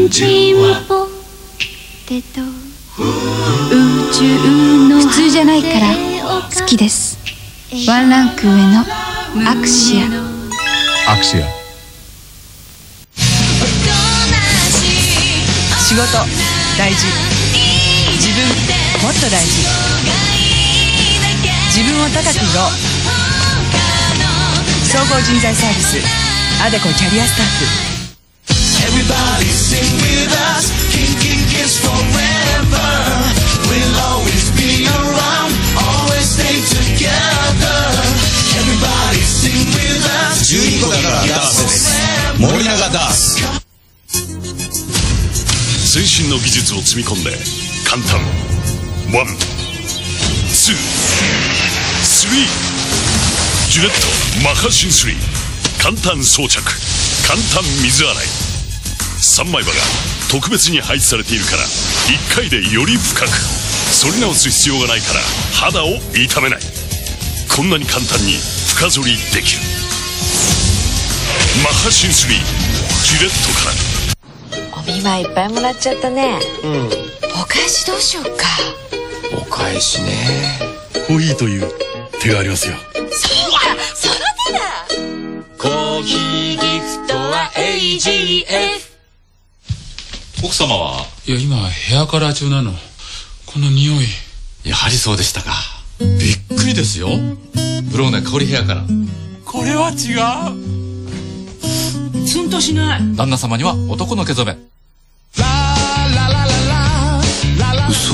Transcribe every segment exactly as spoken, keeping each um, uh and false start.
ンチームポテト宇宙の普通じゃないから好きです。ワンランク上のアクシア。 アクシア。 仕事大事、自分もっと大事、自分を高く売ろう。総合人材サービスアデコキャリアスタッフ。 じゅうにこだからダースです。森永ダース。 最新の技術を積み込んで簡単。ワン、ツー、スリー。ジュレットマハシンスリー。簡単装着、簡単水洗い。さんまい刃が特別に配置されているからいっかいでより深く反り直す必要がないから肌を痛めない。こんなに簡単に深剃りできる。マハシンスリージレットから。 お見舞いいっぱいもらっちゃったね。 うん。 お返しどうしようか。 お返しね。 コーヒーという手がありますよ。 そうだ、その手だ。 コーヒーギフトは エージーエフ。 奥様は？ いや、今ヘアカラー中なの。この匂い。 やはりそうでしたか。びっくりですよ。ブローネ香りヘアカラー。 これは違う。 ツンとしない。 旦那様には男の毛染め。 嘘。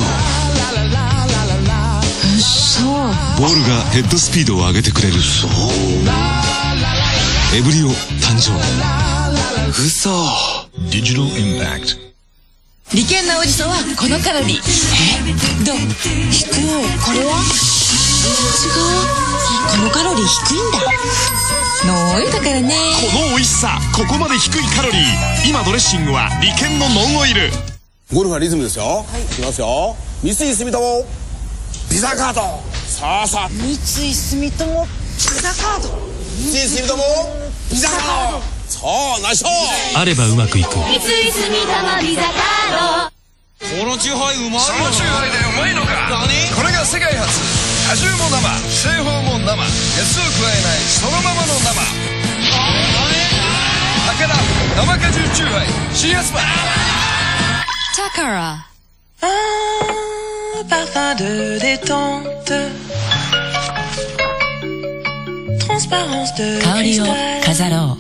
嘘。 ボールがヘッドスピードを上げてくれる。嘘。エブリオ誕生。 嘘。 ディジタルインパクト。 利権なおじさんはこのカロリー。え、どう？低い。これは？違う。このカロリー低いんだ。ノンオイルだからね。 この美味しさ、ここまで低いカロリー。今ドレッシングは利権のノンオイル。 ゴルフはリズムですよ。はい、いきますよ。三井住友ビザカード。さあさあ。 三井住友ビザカード。 三井住友ビザカード。そう、ナイスショー。 あればうまくいく。 三井住友ビザカード。 このチューハイうまいの。 そのチューハイでうまいのか。 何？ これが世界初。果汁も生、製法も生、熱を加えないそのままの生。武田生果汁チューハイ新発売。 タカラ。 Un parfum de détente, transparence de 香りを飾ろ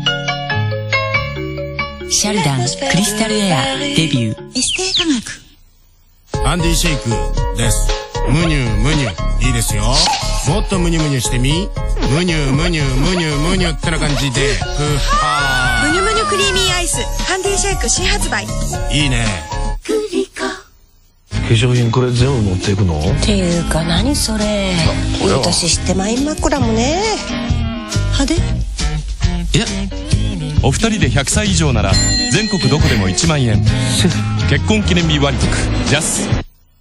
う。シャルダンクリスタルエアデビュー。 エステ科学。 アンディシェイクです。ムニュムニュいいですよ。もっとムニュムニュしてみ。ムニュムニュムニュムニュってな感じでふっはー。 ムニュムニュクリーミーアイスハンディシェイク新発売。 いいね。 クリコ。 化粧品これ全部持っていくの？ っていうか何それ。いい年してマイ枕もね。派手？ いや、お二人でひゃくさい以上なら全国どこでもいちまんえん。結婚記念日割得ジャス。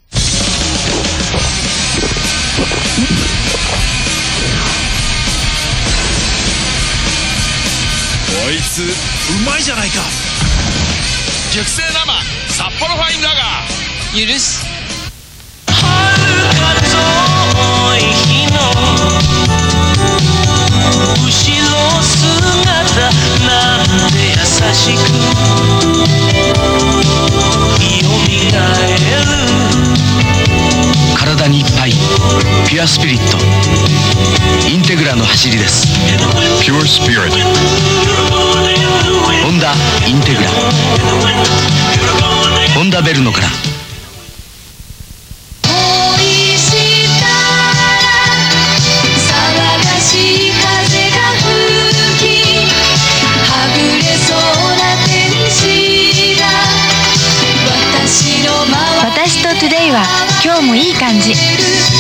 こいつうまいじゃないか。熟成生札幌ファインラガー。 許し。 遥か遠い日の後ろ姿なんて優しく蘇る。 体にいっぱいピュアスピリットインテグラの走りです。 ピュアスピリット。 ホンダインテグラ。ホンダベルノから。 私とトゥデイは今日もいい感じ。